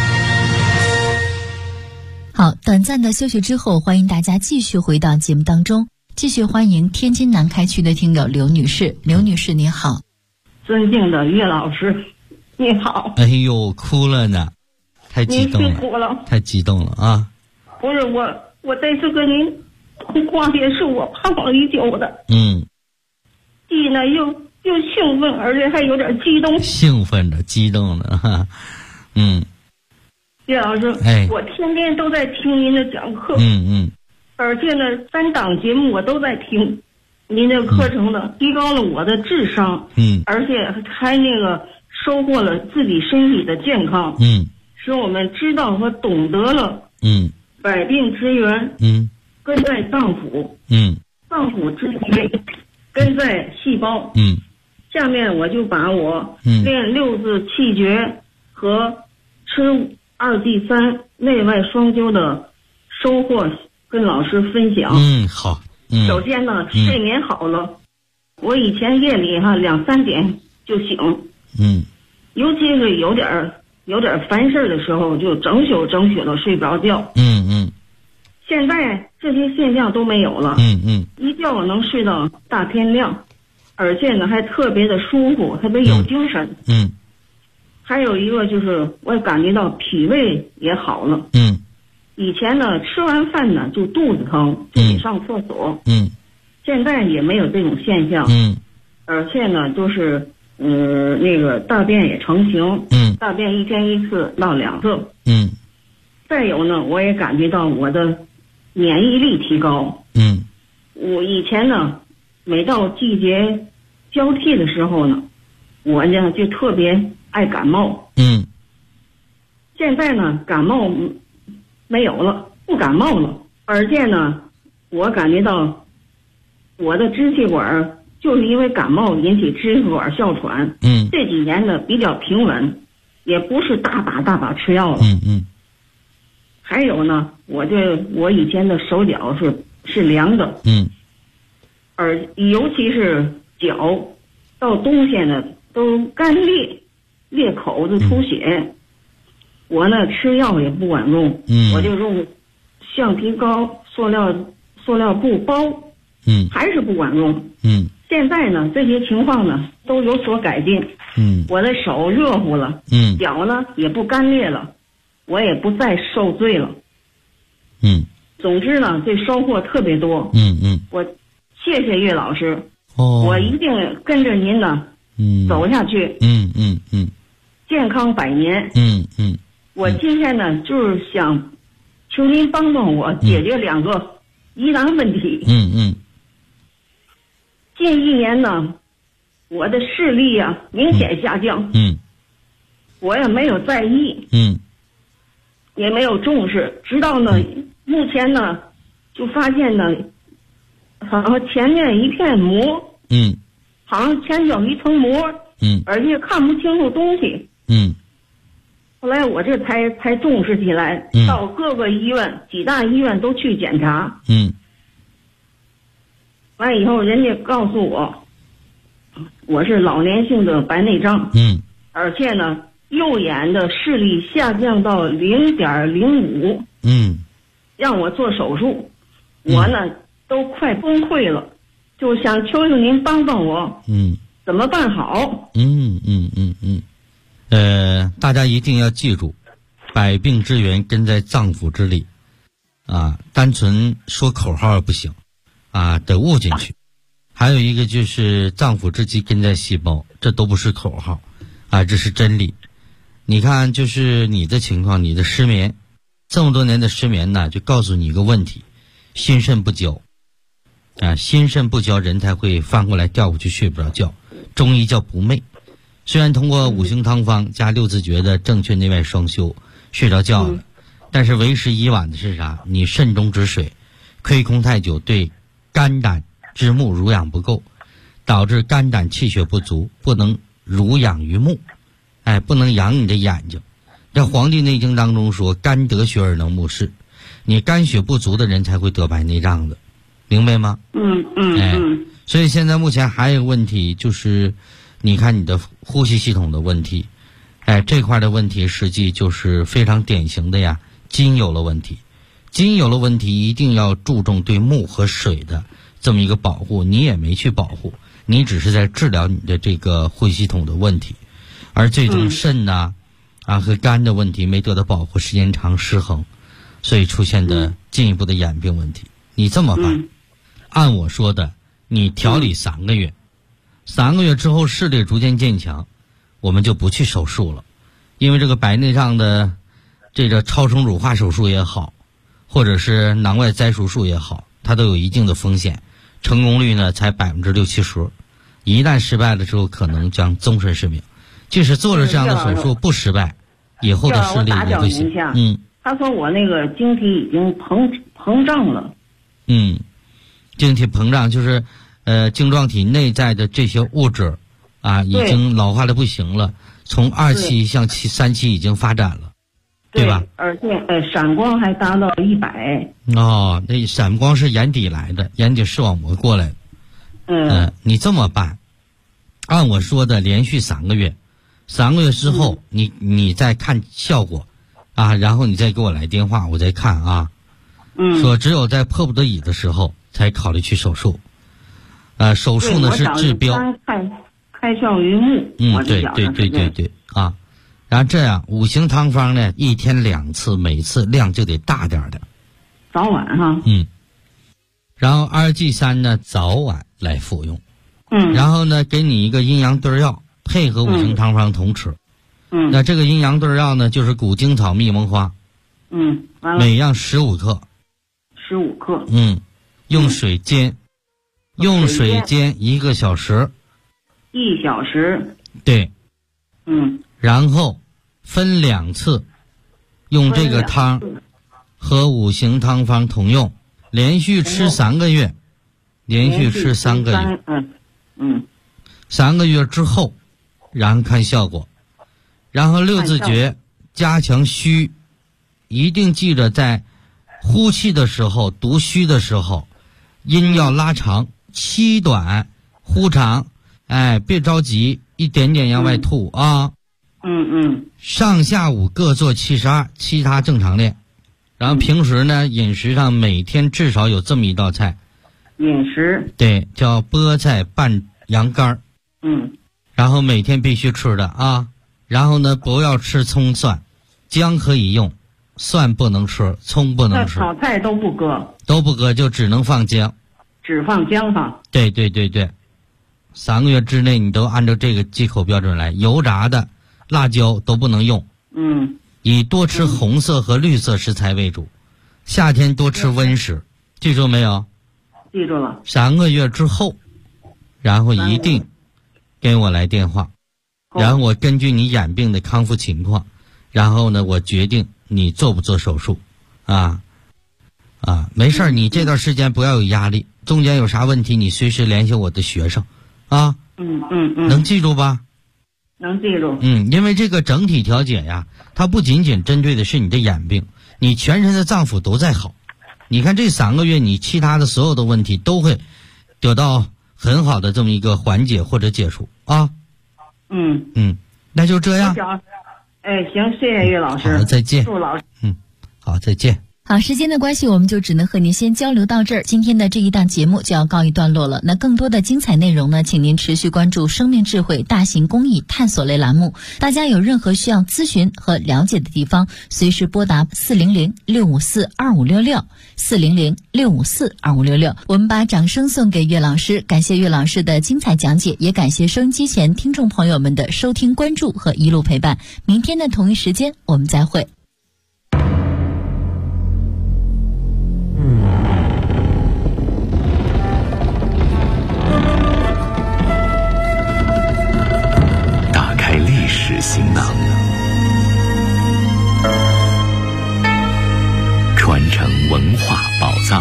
好，短暂的休息之后，欢迎大家继续回到节目当中，继续欢迎天津南开区的听友刘女士。刘女士您好。 尊敬的岳老师你好。 哎呦，哭了呢，太激动了， 您辛苦了， 太激动了啊！ 不是我这次跟您通话也是我盼望已久的。既呢又兴奋，而且还有点激动。 兴奋着，激动了哈。 岳老师，我天天都在听您的讲课。而且呢3档节目我都在听，您的课程呢提高了我的智商。而且还那个收获了自己身体的健康。使我们知道和懂得了。百病之源。根在脏腑。脏腑之源根在细胞。下面我就把我练6字气诀和吃2剂3内外双修的收获跟老师分享。 好。 首先呢，睡眠好了，我以前夜里2、3点就醒。尤其是有点烦事的时候，就整宿的睡不着觉。现在这些现象都没有了。一觉能睡到大天亮，而且呢还特别的舒服，特别有精神。还有一个就是我感觉到脾胃也好了。以前呢吃完饭呢就肚子疼，就得上厕所。现在也没有这种现象。而且呢就是那个大便也成型。大便1天1次到2次。再有呢，我也感觉到我的免疫力提高。我以前呢每到季节交替的时候呢，我呢就特别爱感冒。现在呢感冒没有了，不感冒了。而且呢我感觉到我的支气管就是因为感冒引起支气管哮喘。这几年呢比较平稳，也不是大把吃药了。还有呢，我以前的手脚是凉的。而尤其是脚到冬天呢都干裂口子出血。我呢吃药也不管用。我就用橡皮膏塑料布包。还是不管用。现在呢这些情况呢都有所改进。我的手热乎了。脚呢也不干裂了，我也不再受罪了。总之呢这收获特别多。我谢谢岳老师。我一定跟着您呢走下去。健康100年。我今天呢就是想求您帮帮我解决2个疑难问题。近1年呢我的视力明显下降。我也没有在意。也没有重视，直到呢目前呢就发现呢好像前面一片膜。好像前脚一层膜。而且看不清楚东西。后来我这才重视起来。到各个医院几大医院都去检查。完以后人家告诉我是老年性的白内障。而且呢右眼的视力下降到0.05。让我做手术。我呢都快崩溃了，就想求求您帮帮我。怎么办好？ 大家一定要记住，百病之源根在脏腑之里。单纯说口号不行。得悟进去。还有一个就是脏腑之基根在细胞，这都不是口号。这是真理。你看就是你的情况，你的失眠，这么多年的失眠呢，就告诉你一个问题，心肾不交。心肾不交，人才会翻过来调过去睡不着觉，中医叫不寐。虽然通过5行汤方加6字诀的正确内外双修睡着觉了，但是为时已晚的是啥？你肾中之水亏空太久，对肝胆之目濡养不够，导致肝胆气血不足，不能濡养于目。不能养你的眼睛， 在《黄帝内经》当中说，肝得血而能目视，你肝血不足的人才会得白内障的，明白吗？所以现在目前还有一个问题，就是你看你的呼吸系统的问题，这块的问题实际就是非常典型的呀，筋有了问题。筋有了问题，一定要注重对木和水的这么一个保护，你也没去保护，你只是在治疗你的这个呼吸系统的问题，而这种肾呐和肝的问题没得到保护，时间长失衡，所以出现的进一步的眼病问题。你这么办，按我说的，你调理3个月，3个月之后视力逐渐渐强，我们就不去手术了，因为这个白内障的这个超声乳化手术也好，或者是囊外摘除术也好，它都有一定的风险，成功率呢才60-70%，一旦失败了之后，可能将终身失明。即使做了这样的手术不失败，以后的视力也会行。 他说我那个晶体已经膨胀了。 晶体膨胀就是晶状体内在的这些物质已经老化的不行了，从2期向3期已经发展了，对吧？ 而且闪光还达到100。 那闪光是眼底来的，眼底视网膜过来的。你这么办，按我说的连续3个月，3个月之后你再看效果然后你再给我来电话，我再看说只有在迫不得已的时候才考虑去手术。手术呢是治标， 开窍于目。 对然后这样5行汤方呢，1天2次，每次量就得大点的， 早晚然后2G3呢早晚来服用。然后呢给你一个阴阳对药，配合5行汤方同吃。那这个阴阳对药呢就是谷精草、蜜蒙花。每样15克。 15克。 用水煎1个小时。 1小时。 对。然后分2次，用这个汤和5行汤方同用，连续吃3个月。连续吃3个月。3个月之后，然后看效果。然后6字诀加强虚，一定记着在呼气的时候、读虚的时候，音要拉长，气短，呼长，别着急，一点点往外吐上下午各做72，其他正常练。然后平时呢，饮食上每天至少有这么一道菜。 饮食对，叫菠菜拌羊肝。然后每天必须吃的然后呢，不要吃葱蒜，姜可以用，蒜不能吃，葱不能吃。 炒菜都不搁， 就只能放姜， 只放姜放。 对，3个月之内你都按照这个忌口标准来，油炸的、辣椒都不能用。以多吃红色和绿色食材为主，夏天多吃温食，记住没有？ 记住了。 3个月之后，然后一定给我来电话，然后我根据你眼病的康复情况，然后呢，我决定你做不做手术。没事儿，你这段时间不要有压力，中间有啥问题你随时联系我的学生能记住吧？ 能记住。 因为这个整体调节呀，它不仅仅针对的是你的眼病，你全身的脏腑都在好。你看这3个月，你其他的所有的问题都会得到很好的这么一个缓解或者解除那就这样。 行，谢谢岳老师。 好，再见。 祝老师。 好，再见。 好，时间的关系，我们就只能和您先交流到这儿。今天的这一档节目就要告一段落了。那更多的精彩内容呢，请您持续关注生命智慧大型公益探索类栏目。大家有任何需要咨询和了解的地方，随时拨打400-654-2566，400-654-2566。我们把掌声送给岳老师，感谢岳老师的精彩讲解，也感谢收音机前听众朋友们的收听、关注和一路陪伴。明天的同一时间，我们再会。 行囊，传承文化宝藏。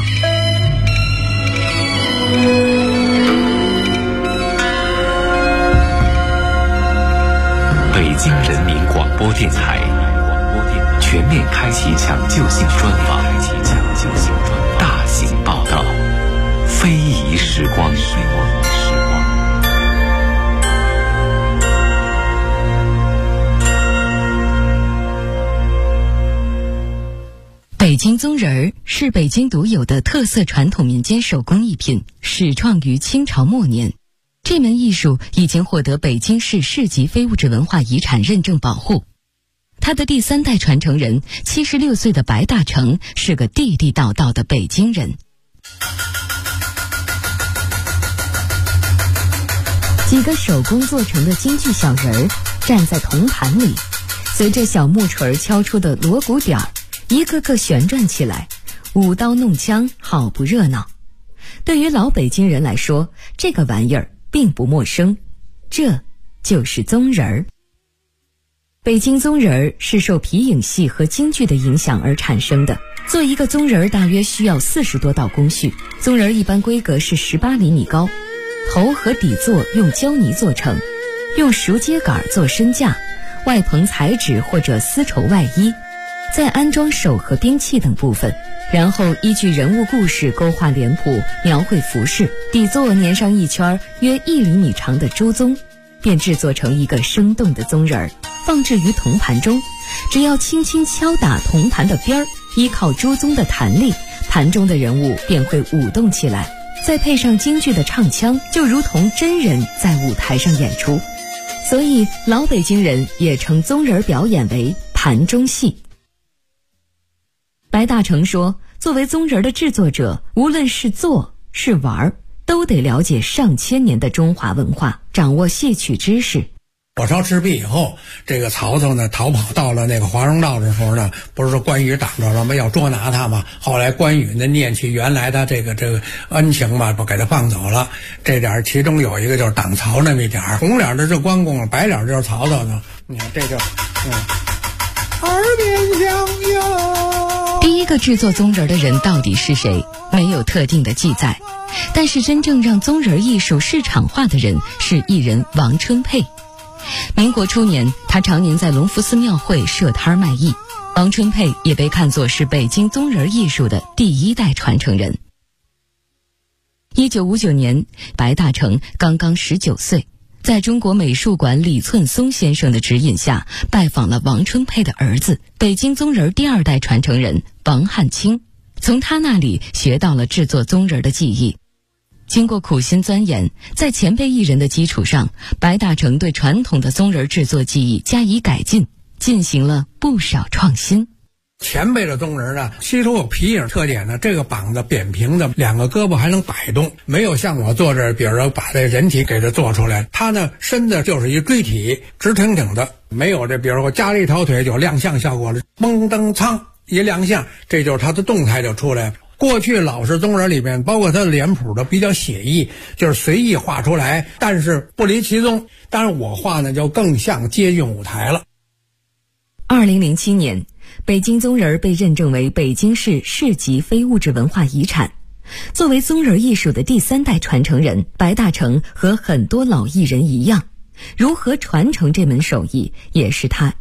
北京人民广播电台全面开启抢救性专访，大型报道，非遗时光。 北京宗人是北京独有的特色传统民间手工艺品，始创于清朝末年。这门艺术已经获得北京市市级非物质文化遗产认证保护。他的第3代传承人76岁的白大成是个地地道道的北京人。几个手工做成的京剧小人儿站在铜盘里，随着小木锤敲出的锣鼓点儿，一个个旋转起来，舞刀弄枪，好不热闹。对于老北京人来说，这个玩意儿并不陌生，这就是宗人儿。北京宗人儿是受皮影戏和京剧的影响而产生的。做一个宗人儿大约需要40多道工序，宗人儿一般规格是18厘米高，头和底座用胶泥做成，用熟秸秆做身架，外棚彩纸或者丝绸外衣，再安装手和兵器等部分，然后依据人物故事勾画脸谱，描绘服饰，底座粘上一圈约1厘米长的朱宗，便制作成一个生动的宗人儿，放置于铜盘中。只要轻轻敲打铜盘的边儿，依靠朱宗的弹力，盘中的人物便会舞动起来，再配上京剧的唱腔，就如同真人在舞台上演出。所以老北京人也称宗人表演为盘中戏。白大成说，作为宗人的制作者，无论是做是玩，都得了解上千年的中华文化，掌握戏曲知识。 火烧赤壁以后，这个曹操呢逃跑到了那个华容道的时候呢，不是说关羽挡着了吗？要捉拿他嘛。后来关羽呢念起原来的这个恩情嘛，不给他放走了。这点其中有一个就是挡曹那么一点，红脸的是关公，白脸就是曹操呢。你看这就耳边响哟。 第一个制作宗人的人到底是谁？没有特定的记载。但是真正让宗人艺术市场化的人是艺人王春佩。民国初年，他常年在隆福寺庙会设摊卖艺。王春佩也被看作是北京宗人艺术的第1代传承人。1959年，白大成刚刚19岁，在中国美术馆李寸松先生的指引下，拜访了王春佩的儿子，北京宗人第2代传承人王汉卿，从他那里学到了制作宗人的技艺。经过苦心钻研，在前辈艺人的基础上，白大成对传统的宗人制作技艺加以改进，进行了不少创新。 前辈的宗人呢，吸收有皮影特点呢，这个膀子扁平的，2个胳膊还能摆动，没有像我做这，比如说把这人体给它做出来，他呢身子就是一锥体，直挺挺的，没有这比如说加了一条腿就亮相效果了，嘣噔噌一亮相，这就是他的动态就出来了。过去老式宗人里面，包括他的脸谱的比较写意，就是随意画出来，但是不离其宗。当然我画呢就更像接近舞台了。 2007年，北京宗人被认证为北京市市级非物质文化遗产。作为宗人艺术的第3代传承人，白大成和很多老艺人一样，如何传承这门手艺，也是他